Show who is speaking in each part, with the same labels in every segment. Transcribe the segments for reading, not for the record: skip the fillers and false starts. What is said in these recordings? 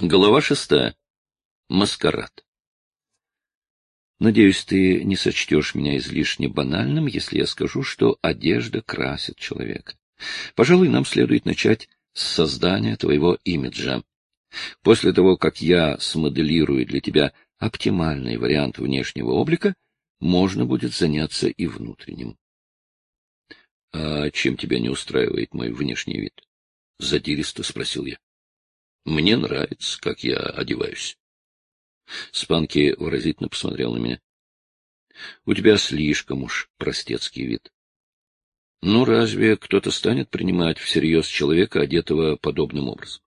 Speaker 1: Глава 6. Маскарад. Надеюсь, ты не сочтешь меня излишне банальным, если я скажу, что одежда красит человека. Пожалуй, нам следует начать с создания твоего имиджа. После того, как я смоделирую для тебя оптимальный вариант внешнего облика, можно будет заняться и внутренним. — А чем тебя не устраивает мой внешний вид? — задиристо спросил я. — Мне нравится, как я одеваюсь. Спанки выразительно посмотрел на меня. — У тебя слишком уж простецкий вид. Ну, разве кто-то станет принимать всерьез человека, одетого подобным образом?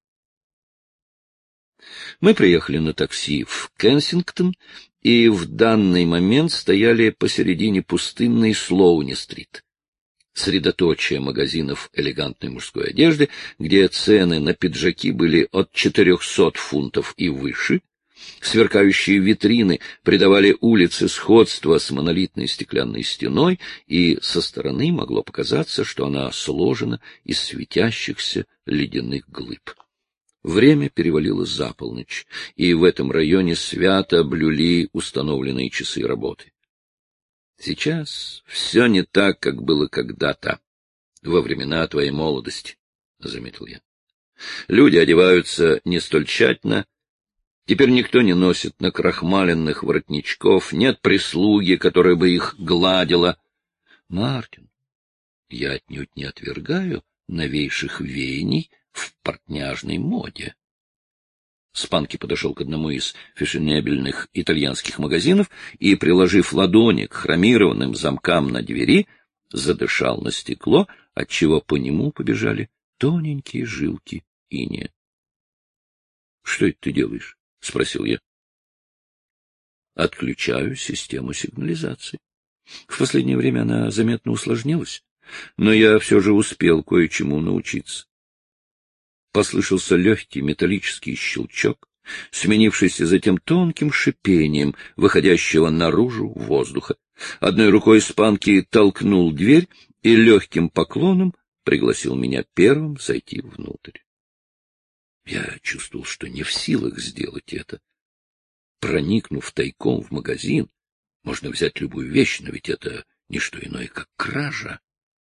Speaker 1: Мы приехали на такси в Кенсингтон и в данный момент стояли посередине пустынной Слоуни-стрит. Средоточие магазинов элегантной мужской одежды, где цены на пиджаки были от 400 фунтов и выше. Сверкающие витрины придавали улице сходство с монолитной стеклянной стеной, и со стороны могло показаться, что она сложена из светящихся ледяных глыб. Время перевалило за полночь, и в этом районе свято блюли установленные часы работы. Сейчас все не так, как было когда-то, во времена твоей молодости, — заметил я. Люди одеваются не столь тщательно. Теперь никто не носит накрахмаленных воротничков, нет прислуги, которая бы их гладила. Мартин, я отнюдь не отвергаю новейших веяний в портняжной моде. Спанки подошел к одному из фешенебельных итальянских магазинов и, приложив ладони к хромированным замкам на двери, задышал на стекло, отчего по нему побежали тоненькие жилки инея. — Что это ты делаешь? — спросил я. — Отключаю систему сигнализации. В последнее время она заметно усложнилась, но я все же успел кое-чему научиться. Послышался легкий металлический щелчок, сменившийся затем тонким шипением, выходящего наружу воздуха. Одной рукой Спанки толкнул дверь и легким поклоном пригласил меня первым зайти внутрь. Я чувствовал, что не в силах сделать это. Проникнув тайком в магазин, можно взять любую вещь, но ведь это не что иное, как кража.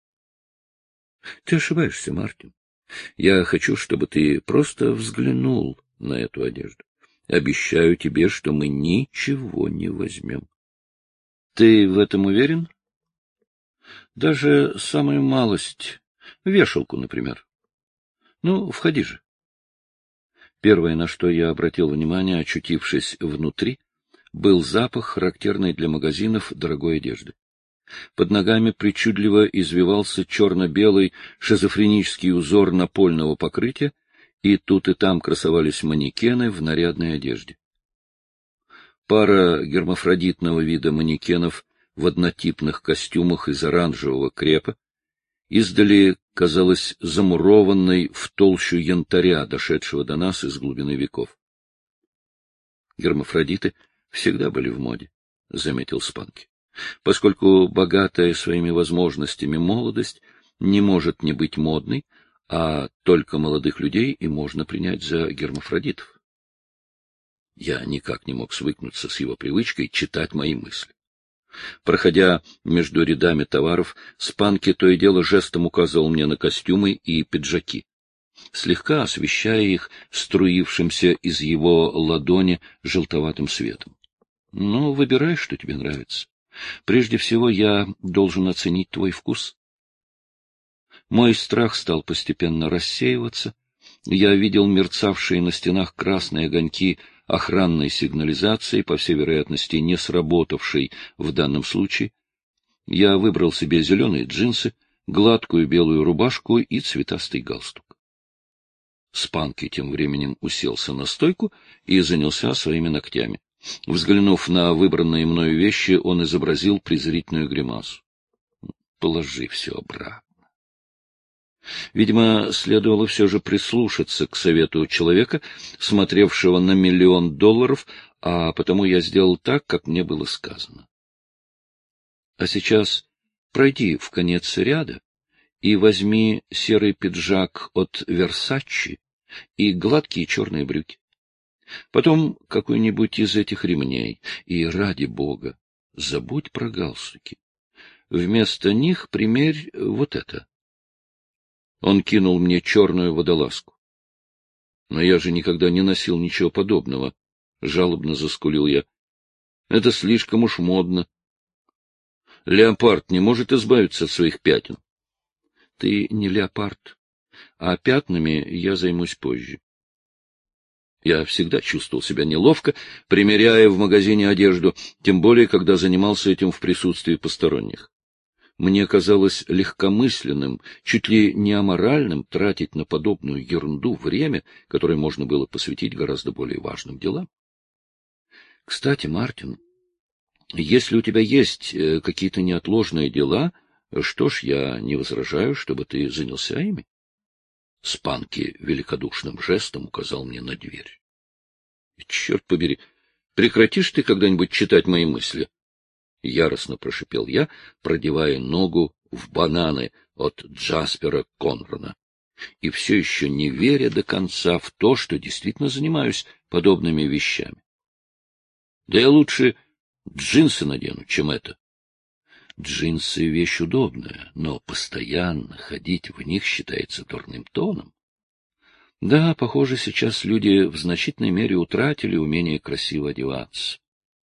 Speaker 1: Ты ошибаешься, Мартин. Я хочу, чтобы ты просто взглянул на эту одежду. Обещаю тебе, что мы ничего не возьмем. Ты в этом уверен? Даже самую малость. Вешалку, например. Ну, входи же. Первое, на что я обратил внимание, очутившись внутри, был запах, характерный для магазинов дорогой одежды. Под ногами причудливо извивался черно-белый шизофренический узор напольного покрытия, и тут и там красовались манекены в нарядной одежде. Пара гермафродитного вида манекенов в однотипных костюмах из оранжевого крепа издали казалась замурованной в толщу янтаря, дошедшего до нас из глубины веков. Гермафродиты всегда были в моде, — заметил Спанки. Поскольку богатая своими возможностями молодость не может не быть модной, а только молодых людей и можно принять за гермафродитов. Я никак не мог свыкнуться с его привычкой читать мои мысли. Проходя между рядами товаров, Спанки то и дело жестом указывал мне на костюмы и пиджаки, слегка освещая их струившимся из его ладони желтоватым светом. Ну, выбирай, что тебе нравится. Прежде всего, я должен оценить твой вкус. Мой страх стал постепенно рассеиваться. Я видел мерцавшие на стенах красные огоньки охранной сигнализации, по всей вероятности, не сработавшей в данном случае. Я выбрал себе зеленые джинсы, гладкую белую рубашку и цветастый галстук. Спанки тем временем уселся на стойку и занялся своими ногтями. Взглянув на выбранные мною вещи, он изобразил презрительную гримасу. Положи все обратно. Видимо, следовало все же прислушаться к совету человека, смотревшего на $1 миллион, а потому я сделал так, как мне было сказано. А сейчас пройди в конец ряда и возьми серый пиджак от Версачи и гладкие черные брюки. Потом какой-нибудь из этих ремней. И, ради бога, забудь про галстуки. Вместо них примерь вот это. Он кинул мне черную водолазку. Но я же никогда не носил ничего подобного. Жалобно заскулил я. Это слишком уж модно. Леопард не может избавиться от своих пятен. Ты не леопард, а пятнами я займусь позже. Я всегда чувствовал себя неловко, примеряя в магазине одежду, тем более, когда занимался этим в присутствии посторонних. Мне казалось легкомысленным, чуть ли не аморальным тратить на подобную ерунду время, которое можно было посвятить гораздо более важным делам. Кстати, Мартин, если у тебя есть какие-то неотложные дела, что ж, я не возражаю, чтобы ты занялся ими. Спанки великодушным жестом указал мне на дверь. Черт побери, прекратишь ты когда-нибудь читать мои мысли? Яростно прошипел я, продевая ногу в бананы от Джаспера Конрона, и все еще не веря до конца в то, что действительно занимаюсь подобными вещами. Да я лучше джинсы надену, чем это. Джинсы — вещь удобная, но постоянно ходить в них считается дурным тоном. Да, похоже, сейчас люди в значительной мере утратили умение красиво одеваться.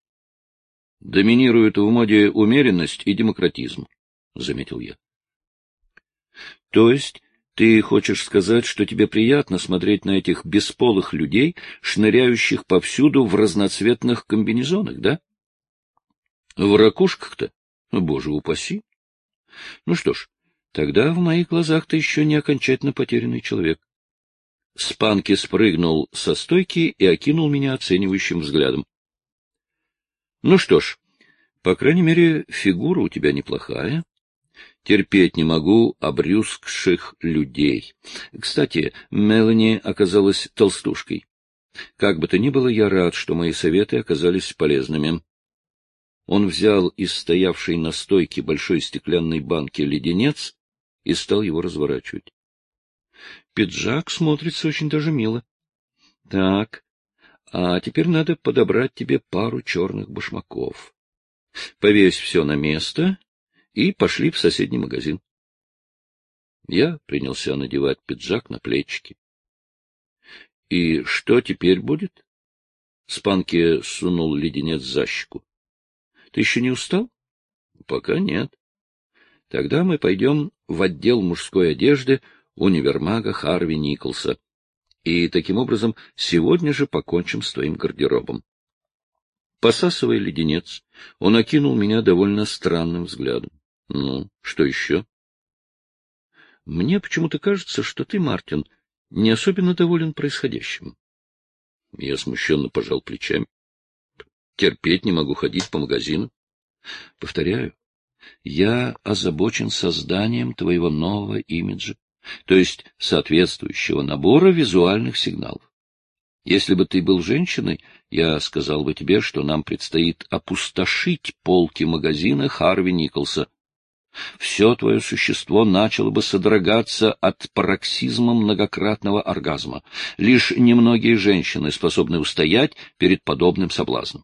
Speaker 1: Доминируют в моде умеренность и демократизм, — заметил я. То есть ты хочешь сказать, что тебе приятно смотреть на этих бесполых людей, шныряющих повсюду в разноцветных комбинезонах, да? В ракушках-то? Боже упаси! Ну что ж, тогда в моих глазах ты еще не окончательно потерянный человек. Спанки спрыгнул со стойки и окинул меня оценивающим взглядом. Ну что ж, по крайней мере, фигура у тебя неплохая. Терпеть не могу обрюзгших людей. Кстати, Мелани оказалась толстушкой. Как бы то ни было, я рад, что мои советы оказались полезными. Он взял из стоявшей на стойке большой стеклянной банки леденец и стал его разворачивать. Пиджак смотрится очень даже мило. Так, а теперь надо подобрать тебе пару черных башмаков. Повесь все на место и пошли в соседний магазин. Я принялся надевать пиджак на плечики. — И что теперь будет? Спанки сунул леденец за щеку. — Ты еще не устал? — Пока нет. — Тогда мы пойдем в отдел мужской одежды универмага Харви Николса. И таким образом сегодня же покончим с твоим гардеробом. Посасывая леденец, он окинул меня довольно странным взглядом. — Ну, что еще? — Мне почему-то кажется, что ты, Мартин, не особенно доволен происходящим. Я смущенно пожал плечами. Терпеть не могу ходить по магазину. Повторяю, я озабочен созданием твоего нового имиджа, то есть соответствующего набора визуальных сигналов. Если бы ты был женщиной, я сказал бы тебе, что нам предстоит опустошить полки магазина Харви Николса. Все твое существо начало бы содрогаться от пароксизма многократного оргазма. Лишь немногие женщины способны устоять перед подобным соблазном.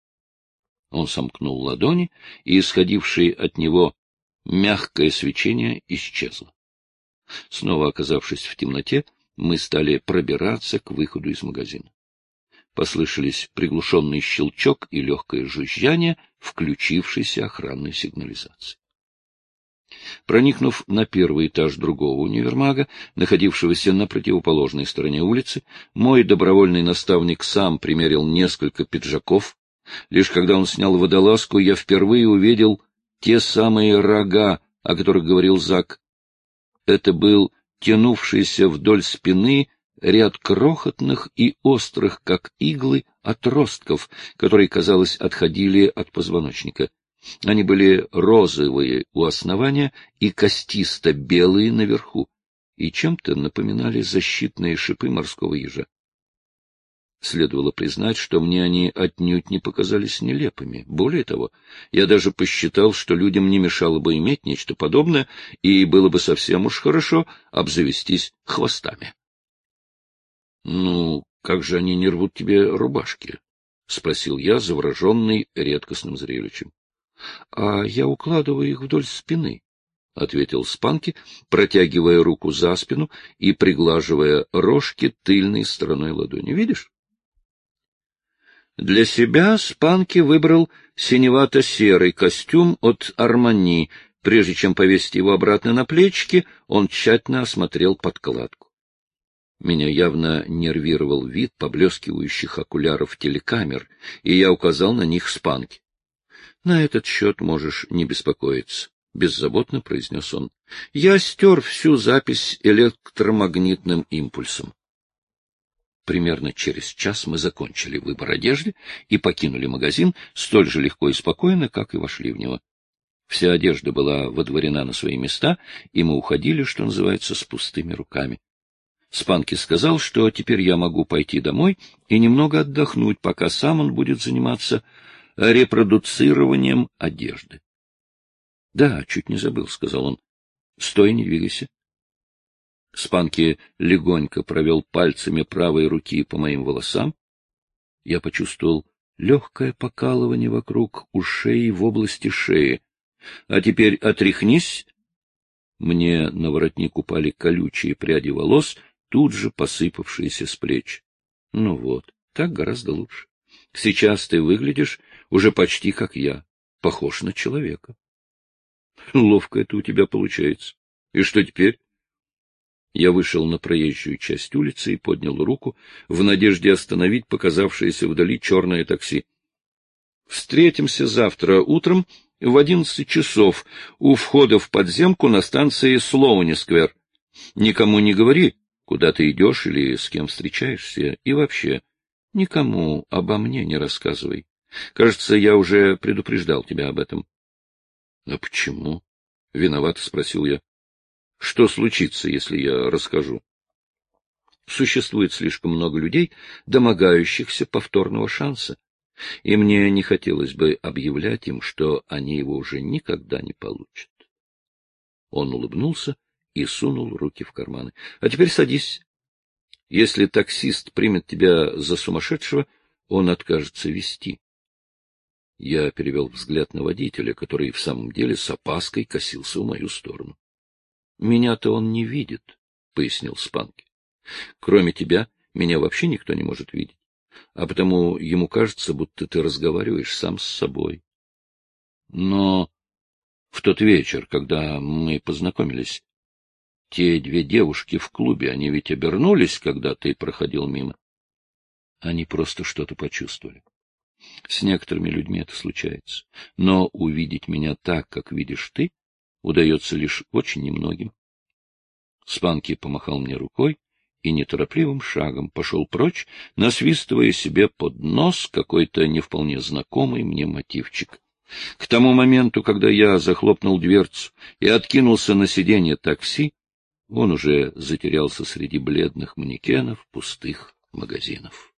Speaker 1: Он сомкнул ладони, и исходившее от него мягкое свечение исчезло. Снова оказавшись в темноте, мы стали пробираться к выходу из магазина. Послышались приглушенный щелчок и легкое жужжание включившейся охранной сигнализации. Проникнув на первый этаж другого универмага, находившегося на противоположной стороне улицы, мой добровольный наставник сам примерил несколько пиджаков. Лишь когда он снял водолазку, я впервые увидел те самые рога, о которых говорил Зак. Это был тянувшийся вдоль спины ряд крохотных и острых, как иглы, отростков, которые, казалось, отходили от позвоночника. Они были розовые у основания и костисто-белые наверху, и чем-то напоминали защитные шипы морского ежа. Следовало признать, что мне они отнюдь не показались нелепыми. Более того, я даже посчитал, что людям не мешало бы иметь нечто подобное, и было бы совсем уж хорошо обзавестись хвостами. — Ну, как же они не рвут тебе рубашки? — спросил я, завороженный редкостным зрелищем. — А я укладываю их вдоль спины, — ответил Спанки, протягивая руку за спину и приглаживая рожки тыльной стороной ладони. — Видишь? Для себя Спанки выбрал синевато-серый костюм от Армани. Прежде чем повесить его обратно на плечики, он тщательно осмотрел подкладку. Меня явно нервировал вид поблескивающих окуляров телекамер, и я указал на них Спанки. — На этот счет можешь не беспокоиться, — беззаботно произнес он. — Я стер всю запись электромагнитным импульсом. Примерно через час мы закончили выбор одежды и покинули магазин столь же легко и спокойно, как и вошли в него. Вся одежда была водворена на свои места, и мы уходили, что называется, с пустыми руками. Спанки сказал, что теперь я могу пойти домой и немного отдохнуть, пока сам он будет заниматься репродуцированием одежды. — Да, чуть не забыл, — сказал он. — Стой, не двигайся. Спанки легонько провел пальцами правой руки по моим волосам. Я почувствовал легкое покалывание вокруг ушей в области шеи. — А теперь отряхнись. Мне на воротник упали колючие пряди волос, тут же посыпавшиеся с плеч. — Ну вот, так гораздо лучше. Сейчас ты выглядишь уже почти как я, похож на человека. — Ловко это у тебя получается. И что теперь? Я вышел на проезжую часть улицы и поднял руку в надежде остановить показавшееся вдали черное такси. — Встретимся завтра утром в 11 часов у входа в подземку на станции Слоуни-сквер. Никому не говори, куда ты идешь или с кем встречаешься, и вообще никому обо мне не рассказывай. Кажется, я уже предупреждал тебя об этом. — А почему? — виновато спросил я. — Что случится, если я расскажу? Существует слишком много людей, домогающихся повторного шанса, и мне не хотелось бы объявлять им, что они его уже никогда не получат. Он улыбнулся и сунул руки в карманы. — А теперь садись. Если таксист примет тебя за сумасшедшего, он откажется везти. Я перевел взгляд на водителя, который в самом деле с опаской косился в мою сторону. — Меня-то он не видит, — пояснил Спанки. — Кроме тебя, меня вообще никто не может видеть, а потому ему кажется, будто ты разговариваешь сам с собой. Но в тот вечер, когда мы познакомились, те две девушки в клубе, они ведь обернулись, когда ты проходил мимо? Они просто что-то почувствовали. С некоторыми людьми это случается, но увидеть меня так, как видишь ты, удается лишь очень немногим. Спанки помахал мне рукой и неторопливым шагом пошел прочь, насвистывая себе под нос какой-то не вполне знакомый мне мотивчик. К тому моменту, когда я захлопнул дверцу и откинулся на сиденье такси, он уже затерялся среди бледных манекенов пустых магазинов.